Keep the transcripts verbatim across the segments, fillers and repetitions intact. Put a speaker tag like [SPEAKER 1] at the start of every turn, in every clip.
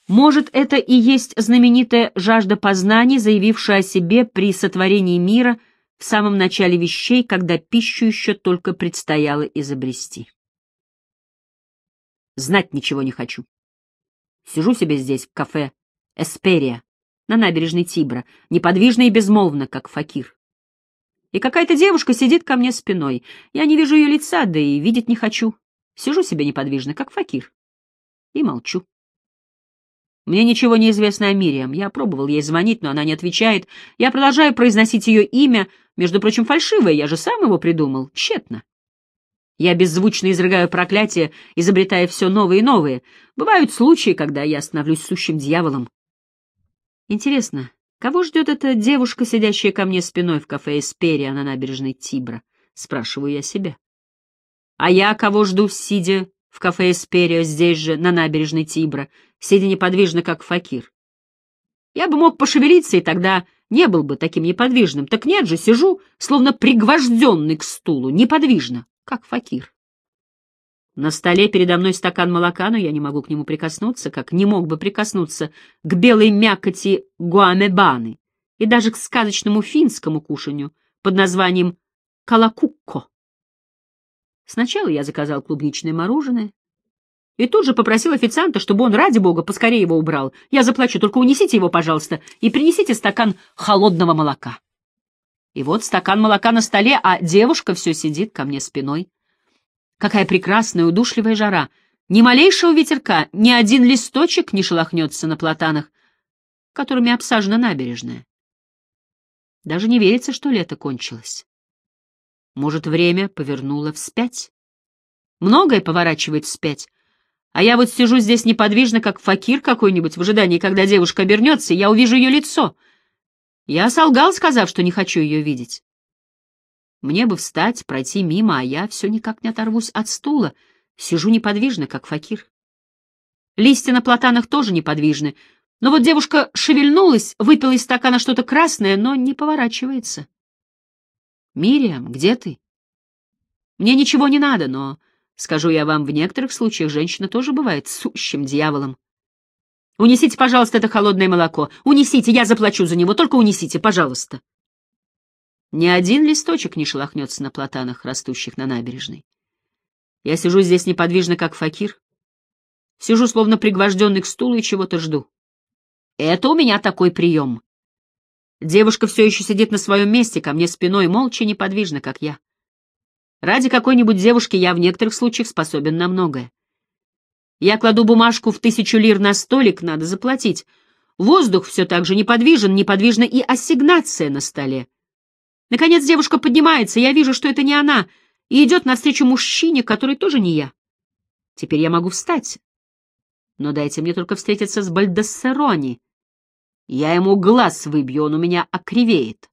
[SPEAKER 1] Может, это и есть знаменитая жажда познаний, заявившая о себе при сотворении мира в самом начале вещей, когда пищу еще только предстояло изобрести. Знать ничего не хочу. Сижу себе здесь, в кафе «Эсперия», на набережной Тибра, неподвижно и безмолвно, как факир. И какая-то девушка сидит ко мне спиной. Я не вижу ее лица, да и видеть не хочу. Сижу себе неподвижно, как факир, и молчу. Мне ничего не известно о Мириам. Я пробовал ей звонить, но она не отвечает. Я продолжаю произносить ее имя, между прочим, фальшивое, я же сам его придумал, тщетно. Я беззвучно изрыгаю проклятия, изобретая все новые и новые. Бывают случаи, когда я становлюсь сущим дьяволом. Интересно, кого ждет эта девушка, сидящая ко мне спиной в кафе «Эсперия» на набережной Тибра? Спрашиваю я себя. А я кого жду, сидя в кафе «Эсперия» здесь же, на набережной Тибра, сидя неподвижно, как факир? Я бы мог пошевелиться, и тогда не был бы таким неподвижным. Так нет же, сижу, словно пригвожденный к стулу, неподвижно, как факир. На столе передо мной стакан молока, но я не могу к нему прикоснуться, как не мог бы прикоснуться к белой мякоти гуамебаны и даже к сказочному финскому кушанью под названием калакукко. Сначала я заказал клубничное мороженое и тут же попросил официанта, чтобы он, ради бога, поскорее его убрал. Я заплачу, только унесите его, пожалуйста, и принесите стакан холодного молока. И вот стакан молока на столе, а девушка все сидит ко мне спиной. Какая прекрасная удушливая жара! Ни малейшего ветерка, ни один листочек не шелохнется на платанах, которыми обсажена набережная. Даже не верится, что лето кончилось. Может, время повернуло вспять? Многое поворачивает вспять. А я вот сижу здесь неподвижно, как факир какой-нибудь, в ожидании, когда девушка обернется, и я увижу ее лицо. Я солгал, сказав, что не хочу ее видеть. Мне бы встать, пройти мимо, а я все никак не оторвусь от стула, сижу неподвижно, как факир. Листья на платанах тоже неподвижны, но вот девушка шевельнулась, выпила из стакана что-то красное, но не поворачивается. «Мириам, где ты?» Мне ничего не надо, но, скажу я вам, в некоторых случаях женщина тоже бывает сущим дьяволом. Унесите, пожалуйста, это холодное молоко. Унесите, я заплачу за него, только унесите, пожалуйста. Ни один листочек не шелохнется на платанах, растущих на набережной. Я сижу здесь неподвижно, как факир. Сижу, словно пригвожденный к стулу, и чего-то жду. Это у меня такой прием. Девушка все еще сидит на своем месте, ко мне спиной, молча и неподвижно, как я. Ради какой-нибудь девушки я в некоторых случаях способен на многое. Я кладу бумажку в тысячу лир на столик, надо заплатить. Воздух все так же неподвижен, неподвижна и ассигнация на столе. Наконец девушка поднимается, я вижу, что это не она, и идет навстречу мужчине, который тоже не я. Теперь я могу встать. Но дайте мне только встретиться с Бальдассерони. Я ему глаз выбью, он у меня окривеет.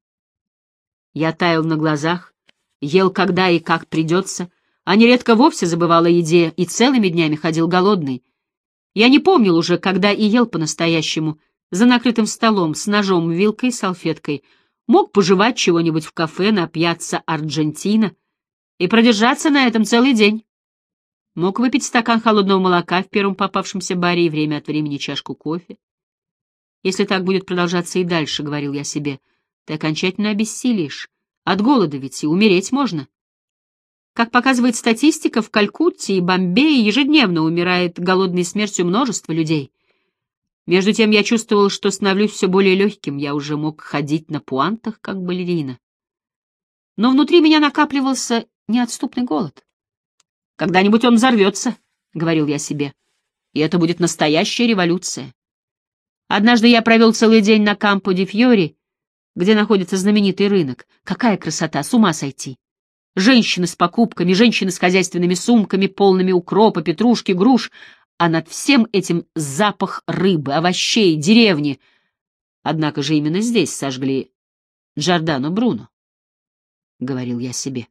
[SPEAKER 1] Я таял на глазах, ел когда и как придется, а нередко вовсе забывал о еде и целыми днями ходил голодный. Я не помнил уже, когда и ел по-настоящему, за накрытым столом, с ножом, вилкой и салфеткой. Мог пожевать чего-нибудь в кафе на пьяцца Арджентина и продержаться на этом целый день. Мог выпить стакан холодного молока в первом попавшемся баре и время от времени чашку кофе. Если так будет продолжаться и дальше, — говорил я себе, — ты окончательно обессилишь. От голода ведь и умереть можно. Как показывает статистика, в Калькутте и Бомбее ежедневно умирает голодной смертью множество людей. Между тем я чувствовал, что становлюсь все более легким, я уже мог ходить на пуантах, как балерина. Но внутри меня накапливался неотступный голод. «Когда-нибудь он взорвется», — говорил я себе, — «и это будет настоящая революция». Однажды я провел целый день на Кампо-ди-Фьори, где находится знаменитый рынок. Какая красота, с ума сойти! Женщины с покупками, женщины с хозяйственными сумками, полными укропа, петрушки, груш, а над всем этим запах рыбы, овощей, деревни. Однако же именно здесь сожгли Джордано Бруно, — говорил я себе.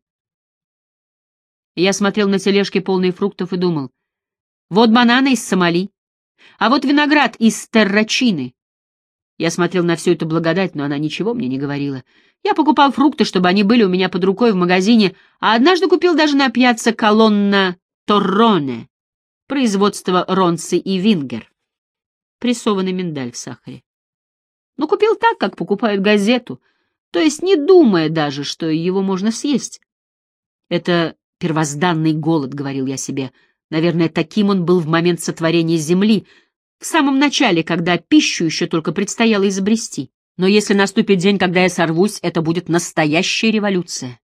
[SPEAKER 1] Я смотрел на тележки, полные фруктов, и думал, вот бананы из Сомали, а вот виноград из Террачины. Я смотрел на всю эту благодать, но она ничего мне не говорила. Я покупал фрукты, чтобы они были у меня под рукой в магазине, а однажды купил даже на пьяцца Колонна Торроне, производство Ронци и Вингер. прессованный миндаль в сахаре. Но купил так, как покупают газету, то есть не думая даже, что его можно съесть. Это первозданный голод, — говорил я себе. Наверное, таким он был в момент сотворения земли, в самом начале, когда пищу еще только предстояло изобрести. Но если наступит день, когда я сорвусь, это будет настоящая революция.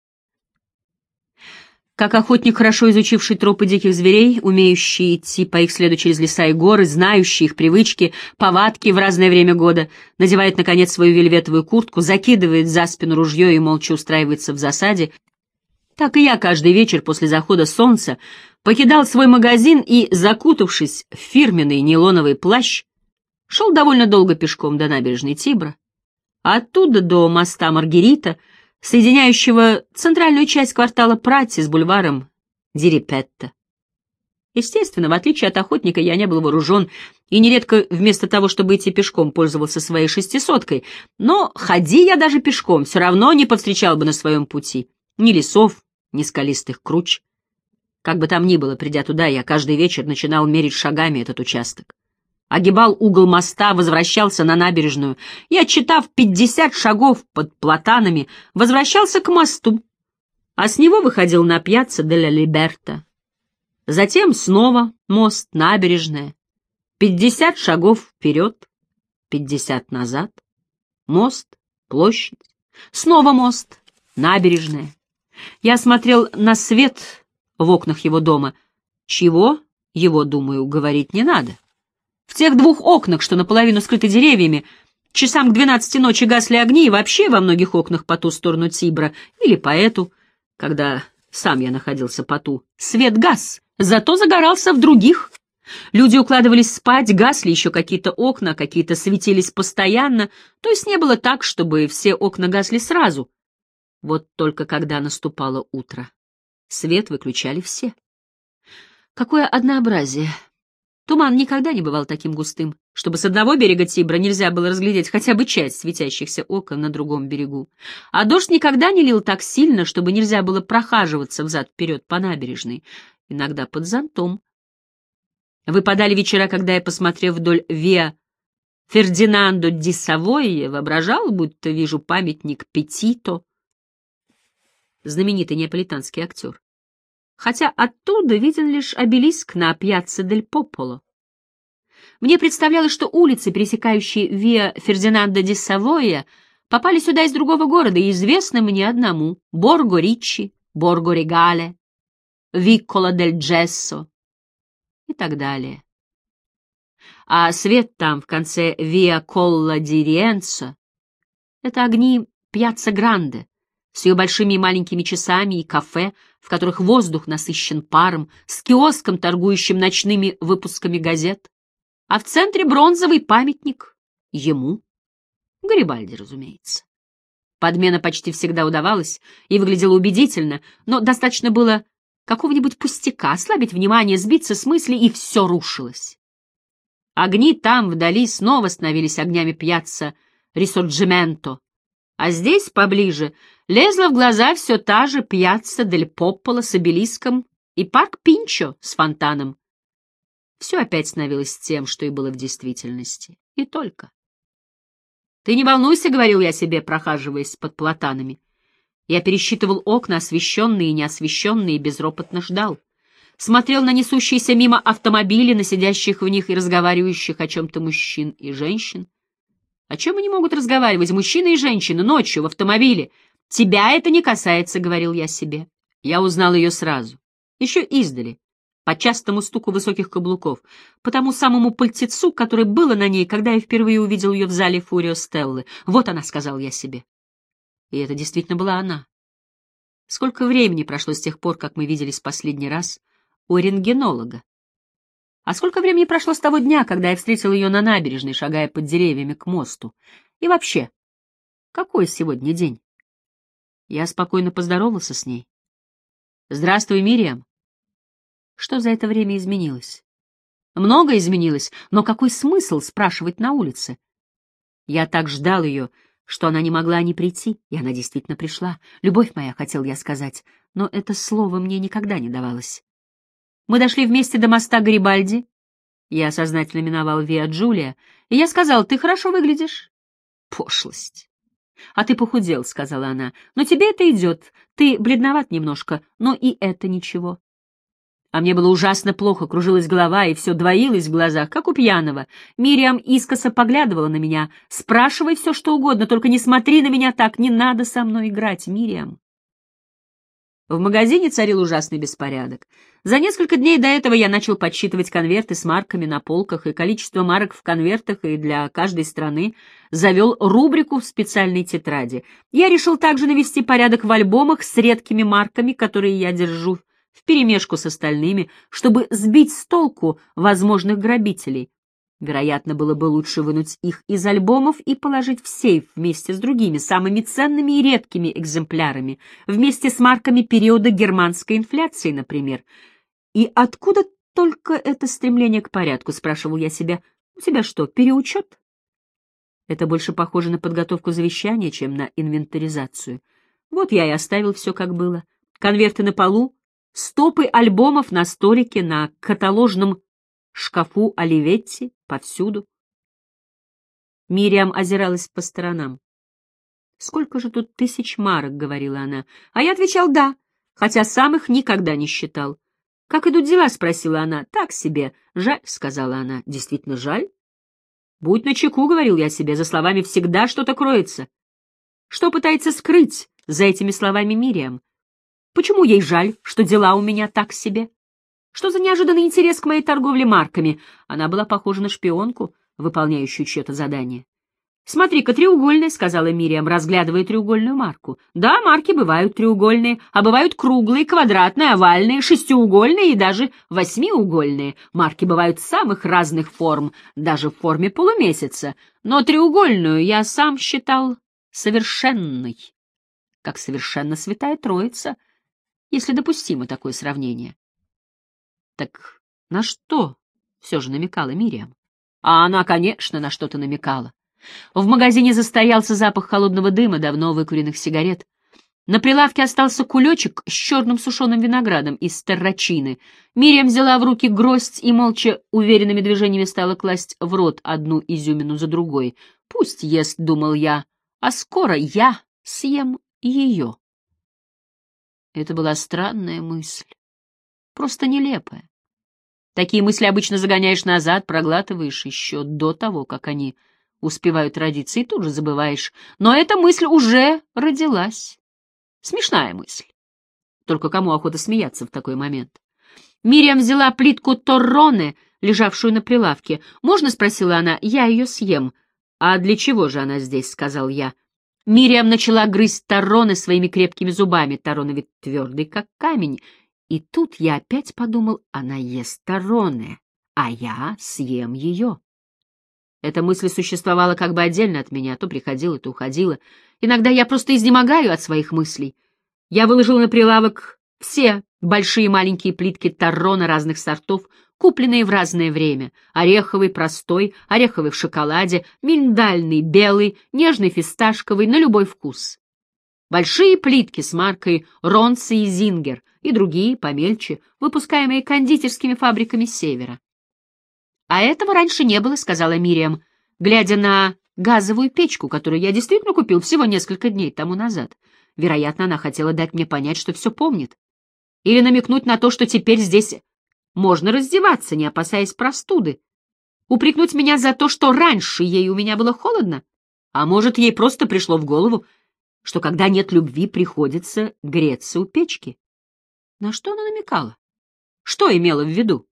[SPEAKER 1] Как охотник, хорошо изучивший тропы диких зверей, умеющий идти по их следу через леса и горы, знающий их привычки, повадки в разное время года, надевает, наконец, свою вельветовую куртку, закидывает за спину ружье и молча устраивается в засаде, так и я каждый вечер после захода солнца покидал свой магазин и, закутавшись в фирменный нейлоновый плащ, шел довольно долго пешком до набережной Тибра, а оттуда до моста Маргерита, соединяющего центральную часть квартала Пратти с бульваром Дирипетто. Естественно, в отличие от охотника, я не был вооружен и нередко вместо того, чтобы идти пешком, пользовался своей шестисоткой, но ходи я даже пешком, все равно не повстречал бы на своем пути ни лесов, ни скалистых круч. Как бы там ни было, придя туда, я каждый вечер начинал мерить шагами этот участок. Огибал угол моста, возвращался на набережную и, отчитав пятьдесят шагов под платанами, возвращался к мосту, а с него выходил на пьяцца де ла Либерта. Затем снова мост, набережная, пятьдесят шагов вперед, пятьдесят назад, мост, площадь, снова мост, набережная. Я смотрел на свет в окнах его дома. Чего, его, думаю, говорить не надо. В тех двух окнах, что наполовину скрыты деревьями, часам к двенадцати ночи гасли огни, и вообще во многих окнах по ту сторону Тибра, или по эту, когда сам я находился по ту, свет гас, зато загорался в других. Люди укладывались спать, гасли еще какие-то окна, какие-то светились постоянно, то есть не было так, чтобы все окна гасли сразу. Вот только когда наступало утро, свет выключали все. Какое однообразие! Туман никогда не бывал таким густым, чтобы с одного берега Тибра нельзя было разглядеть хотя бы часть светящихся окон на другом берегу. А дождь никогда не лил так сильно, чтобы нельзя было прохаживаться взад-вперед по набережной, иногда под зонтом. Выпадали вечера, когда я, посмотрев вдоль Виа Фердинандо ди Савойя, воображал, будто вижу памятник Петито, знаменитый неаполитанский актер. Хотя оттуда виден лишь обелиск на пьяцца дель Пополо. Мне представлялось, что улицы, пересекающие Виа Фердинандо ди Савойя, попали сюда из другого города и известны мне одному — Борго-Риччи, Борго-Регале, Виккола дель Джессо и так далее. А свет там, в конце Виа Колла ди Риенцо, — это огни пьяцца Гранде, с ее большими и маленькими часами и кафе, в которых воздух насыщен паром, с киоском, торгующим ночными выпусками газет, а в центре бронзовый памятник ему, Гарибальди, разумеется. Подмена почти всегда удавалась и выглядела убедительно, но достаточно было какого-нибудь пустяка, ослабить внимание, сбиться с мысли, и все рушилось. Огни там, вдали, снова становились огнями пьяцца Рисорджименто, а здесь, поближе, лезла в глаза все та же пьяцца дель Пополо с обелиском и парк Пинчо с фонтаном. Все опять становилось тем, что и было в действительности. И только. «Ты не волнуйся», — говорил я себе, прохаживаясь под платанами. Я пересчитывал окна, освещенные и неосвещенные, и безропотно ждал. Смотрел на несущиеся мимо автомобили, на сидящих в них и разговаривающих о чем-то мужчин и женщин. О чем они могут разговаривать, мужчины и женщины, ночью в автомобиле? «Тебя это не касается», — говорил я себе. Я узнал ее сразу, еще издали, по частому стуку высоких каблуков, по тому самому пальтецу, которое было на ней, когда я впервые увидел ее в зале Фурио Стеллы. «Вот она», — сказал я себе. И это действительно была она. Сколько времени прошло с тех пор, как мы виделись последний раз у рентгенолога? А сколько времени прошло с того дня, когда я встретил ее на набережной, шагая под деревьями к мосту? И вообще, какой сегодня день? Я спокойно поздоровался с ней. «Здравствуй, Мириам». Что за это время изменилось? Много изменилось, но какой смысл спрашивать на улице? Я так ждал ее, что она не могла не прийти, и она действительно пришла. «Любовь моя», — хотел я сказать, но это слово мне никогда не давалось. Мы дошли вместе до моста Гарибальди, Я сознательно миновал Виа Джулия, и я сказал: «Ты хорошо выглядишь». Пошлость. «А ты похудел», — сказала она. «Но тебе это идет. Ты бледноват немножко, но и это ничего». А мне было ужасно плохо, кружилась голова, и все двоилось в глазах, как у пьяного. Мириам искоса поглядывала на меня. «Спрашивай все, что угодно, только не смотри на меня так, не надо со мной играть, Мириам». В магазине царил ужасный беспорядок. За несколько дней до этого я начал подсчитывать конверты с марками на полках, и количество марок в конвертах и для каждой страны завел рубрику в специальной тетради. Я решил также навести порядок в альбомах с редкими марками, которые я держу вперемешку с остальными, чтобы сбить с толку возможных грабителей. Вероятно, было бы лучше вынуть их из альбомов и положить в сейф вместе с другими, самыми ценными и редкими экземплярами, вместе с марками периода германской инфляции, например. И откуда только это стремление к порядку, спрашивал я себя. У тебя что, переучет? Это больше похоже на подготовку завещания, чем на инвентаризацию. Вот я и оставил все как было. Конверты на полу, стопы альбомов на столике, на каталожном шкафу Оливетти, повсюду. Мириам озиралась по сторонам. «Сколько же тут тысяч марок?» — говорила она. А я отвечал «да», хотя сам их никогда не считал. «Как идут дела?» — спросила она. «Так себе. Жаль», — сказала она. «Действительно жаль?» «Будь начеку», — говорил я себе, — «за словами всегда что-то кроется». Что пытается скрыть за этими словами Мириам? Почему ей жаль, что дела у меня так себе? Что за неожиданный интерес к моей торговле марками? Она была похожа на шпионку, выполняющую чье-то задание. «Смотри-ка, треугольная», — сказала Мириам, разглядывая треугольную марку. «Да, марки бывают треугольные, а бывают круглые, квадратные, овальные, шестиугольные и даже восьмиугольные. Марки бывают самых разных форм, даже в форме полумесяца. Но треугольную я сам считал совершенной, как совершенно Святая Троица, если допустимо такое сравнение». Так на что все же намекала Мириам? А она, конечно, на что-то намекала. В магазине застоялся запах холодного дыма давно выкуренных сигарет. На прилавке остался кулечек с черным сушеным виноградом из террачины. Мириам взяла в руки гроздь и молча уверенными движениями стала класть в рот одну изюмину за другой. «Пусть ест», — думал я, — «а скоро я съем ее». Это была странная мысль, просто нелепая. Такие мысли обычно загоняешь назад, проглатываешь еще до того, как они успевают родиться, и тут же забываешь. Но эта мысль уже родилась. Смешная мысль. Только кому охота смеяться в такой момент? Мириам взяла плитку торроне, лежавшую на прилавке. «Можно?» — спросила она. «Я ее съем». «А для чего же она здесь?» — сказал я. Мириам начала грызть торроне своими крепкими зубами. Торроне ведь твердый, как камень. И тут я опять подумал, она ест торроне, а я съем ее. Эта мысль существовала как бы отдельно от меня, то приходила, то уходила. Иногда я просто изнемогаю от своих мыслей. Я выложил на прилавок все большие и маленькие плитки торрона разных сортов, купленные в разное время. Ореховый, простой, ореховый в шоколаде, миндальный, белый, нежный фисташковый, на любой вкус. Большие плитки с маркой Ронце и Зингер и другие, помельче, выпускаемые кондитерскими фабриками Севера. «А этого раньше не было», — сказала Мириам, глядя на газовую печку, которую я действительно купил всего несколько дней тому назад. Вероятно, она хотела дать мне понять, что все помнит. Или намекнуть на то, что теперь здесь можно раздеваться, не опасаясь простуды. Упрекнуть меня за то, что раньше ей у меня было холодно. А может, ей просто пришло в голову, что когда нет любви, приходится греться у печки. На что она намекала? Что имела в виду?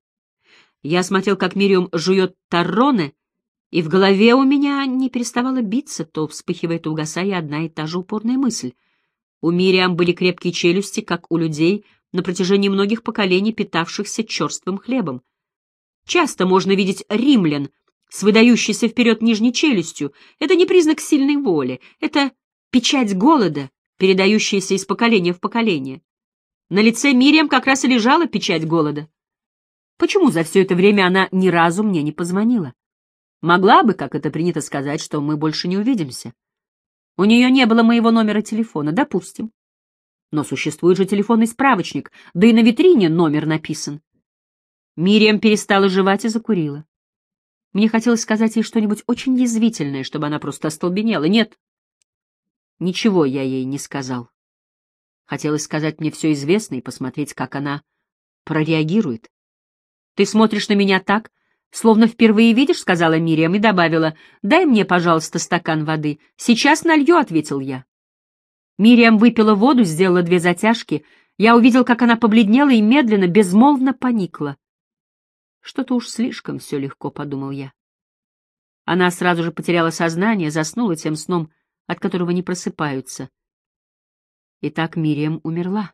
[SPEAKER 1] Я смотрел, как Мириам жует торроне, и в голове у меня не переставала биться, то вспыхивая, то угасая одна и та же упорная мысль. У Мириам были крепкие челюсти, как у людей, на протяжении многих поколений питавшихся черствым хлебом. Часто можно видеть римлян с выдающейся вперед нижней челюстью. Это не признак сильной воли, это печать голода, передающаяся из поколения в поколение. На лице Мириам как раз и лежала печать голода. Почему за все это время она ни разу мне не позвонила? Могла бы, как это принято сказать, что мы больше не увидимся. У нее не было моего номера телефона, допустим. Но существует же телефонный справочник, да и на витрине номер написан. Мириам перестала жевать и закурила. Мне хотелось сказать ей что-нибудь очень язвительное, чтобы она просто остолбенела. Нет, ничего я ей не сказал. Хотелось сказать мне все известное и посмотреть, как она прореагирует. «Ты смотришь на меня так, словно впервые видишь», — сказала Мириам и добавила: «Дай мне, пожалуйста, стакан воды». «Сейчас налью», — ответил я. Мириам выпила воду, сделала две затяжки. Я увидел, как она побледнела и медленно, безмолвно поникла. «Что-то уж слишком все легко», — подумал я. Она сразу же потеряла сознание, заснула тем сном, от которого не просыпаются. Итак, Мириам умерла.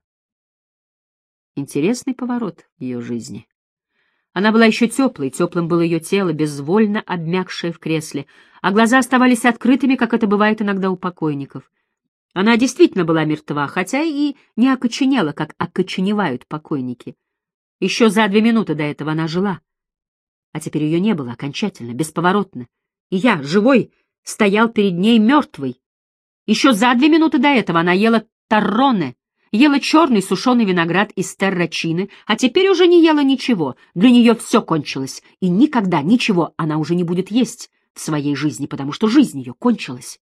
[SPEAKER 1] Интересный поворот в ее жизни. Она была еще теплой, теплым было ее тело, безвольно обмякшее в кресле, а глаза оставались открытыми, как это бывает иногда у покойников. Она действительно была мертва, хотя и не окоченела, как окоченевают покойники. Еще за две минуты до этого она жила, а теперь ее не было окончательно, бесповоротно. И я, живой, стоял перед ней мертвый. Еще за две минуты до этого она ела тарроне, ела черный сушеный виноград из террачины, а теперь уже не ела ничего. Для нее все кончилось, и никогда ничего она уже не будет есть в своей жизни, потому что жизнь ее кончилась.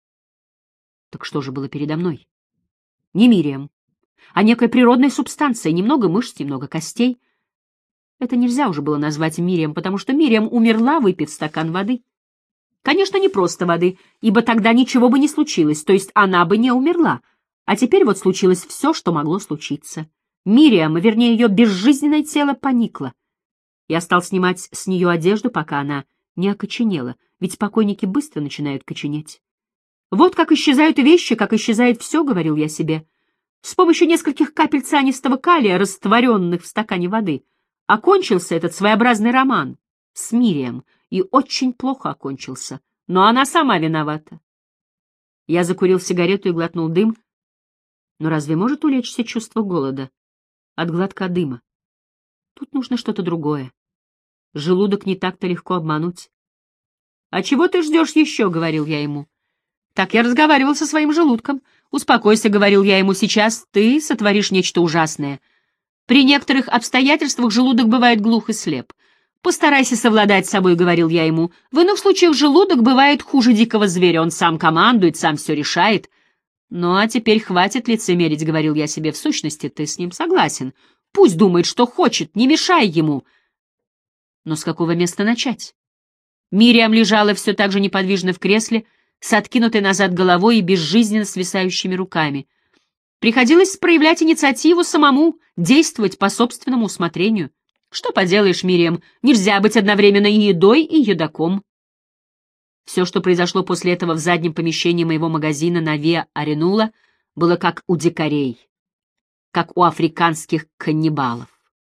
[SPEAKER 1] Так что же было передо мной? Не Мириам, а некая природная субстанция, немного мышц, немного костей. Это нельзя уже было назвать Мириам, потому что Мириам умерла, выпив стакан воды. Конечно, не просто воды, ибо тогда ничего бы не случилось, то есть она бы не умерла. А теперь вот случилось все, что могло случиться. Мириам, вернее, ее безжизненное тело поникло. Я стал снимать с нее одежду, пока она не окоченела, ведь покойники быстро начинают коченеть. Вот как исчезают вещи, как исчезает все, — говорил я себе. С помощью нескольких капель цианистого калия, растворенных в стакане воды, окончился этот своеобразный роман с Мириам, и очень плохо окончился, но она сама виновата. Я закурил сигарету и глотнул дым. Но разве может улечься чувство голода от глотка дыма? Тут нужно что-то другое. Желудок не так-то легко обмануть. «А чего ты ждешь еще?» — говорил я ему. Так я разговаривал со своим желудком. «Успокойся», — говорил я ему, — «сейчас ты сотворишь нечто ужасное. При некоторых обстоятельствах желудок бывает глух и слеп. Постарайся совладать с собой», — говорил я ему. «В иных случаях желудок бывает хуже дикого зверя, он сам командует, сам все решает». «Ну а теперь хватит лицемерить», — говорил я себе, — «в сущности ты с ним согласен. Пусть думает, что хочет, не мешай ему». Но с какого места начать? Мириам лежала все так же неподвижно в кресле, с откинутой назад головой и безжизненно свисающими руками. Приходилось проявлять инициативу самому, действовать по собственному усмотрению. Что поделаешь, Мириам, нельзя быть одновременно и едой, и едоком. Все, что произошло после этого в заднем помещении моего магазина на Виа Аренула, было как у дикарей, как у африканских каннибалов.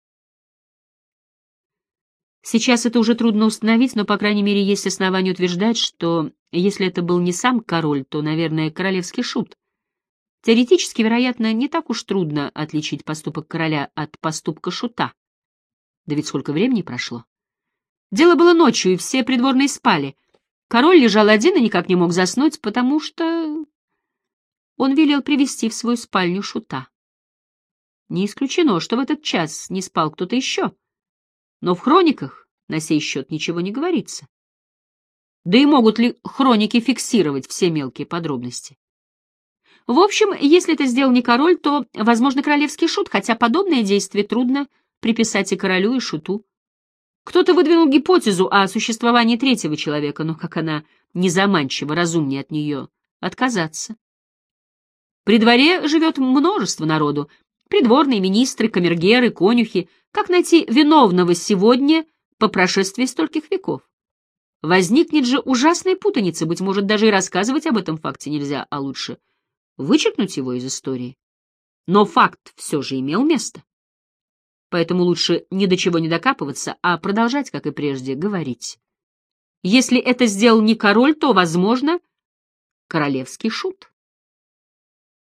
[SPEAKER 1] Сейчас это уже трудно установить, но, по крайней мере, есть основания утверждать, что если это был не сам король, то, наверное, королевский шут. Теоретически, вероятно, не так уж трудно отличить поступок короля от поступка шута. Да ведь сколько времени прошло. Дело было ночью, и все придворные спали. Король лежал один и никак не мог заснуть, потому что он велел привести в свою спальню шута. Не исключено, что в этот час не спал кто-то еще. Но в хрониках на сей счет ничего не говорится. Да и могут ли хроники фиксировать все мелкие подробности? В общем, если это сделал не король, то, возможно, королевский шут, хотя подобное действие трудно приписать и королю, и шуту. Кто-то выдвинул гипотезу о существовании третьего человека, но как она незаманчива, разумнее от нее отказаться. При дворе живет множество народу. Придворные, министры, камергеры, конюхи. Как найти виновного сегодня по прошествии стольких веков? Возникнет же ужасная путаница, быть может, даже и рассказывать об этом факте нельзя, а лучше вычеркнуть его из истории. Но факт все же имел место. Поэтому лучше ни до чего не докапываться, а продолжать, как и прежде, говорить. Если это сделал не король, то, возможно, королевский шут.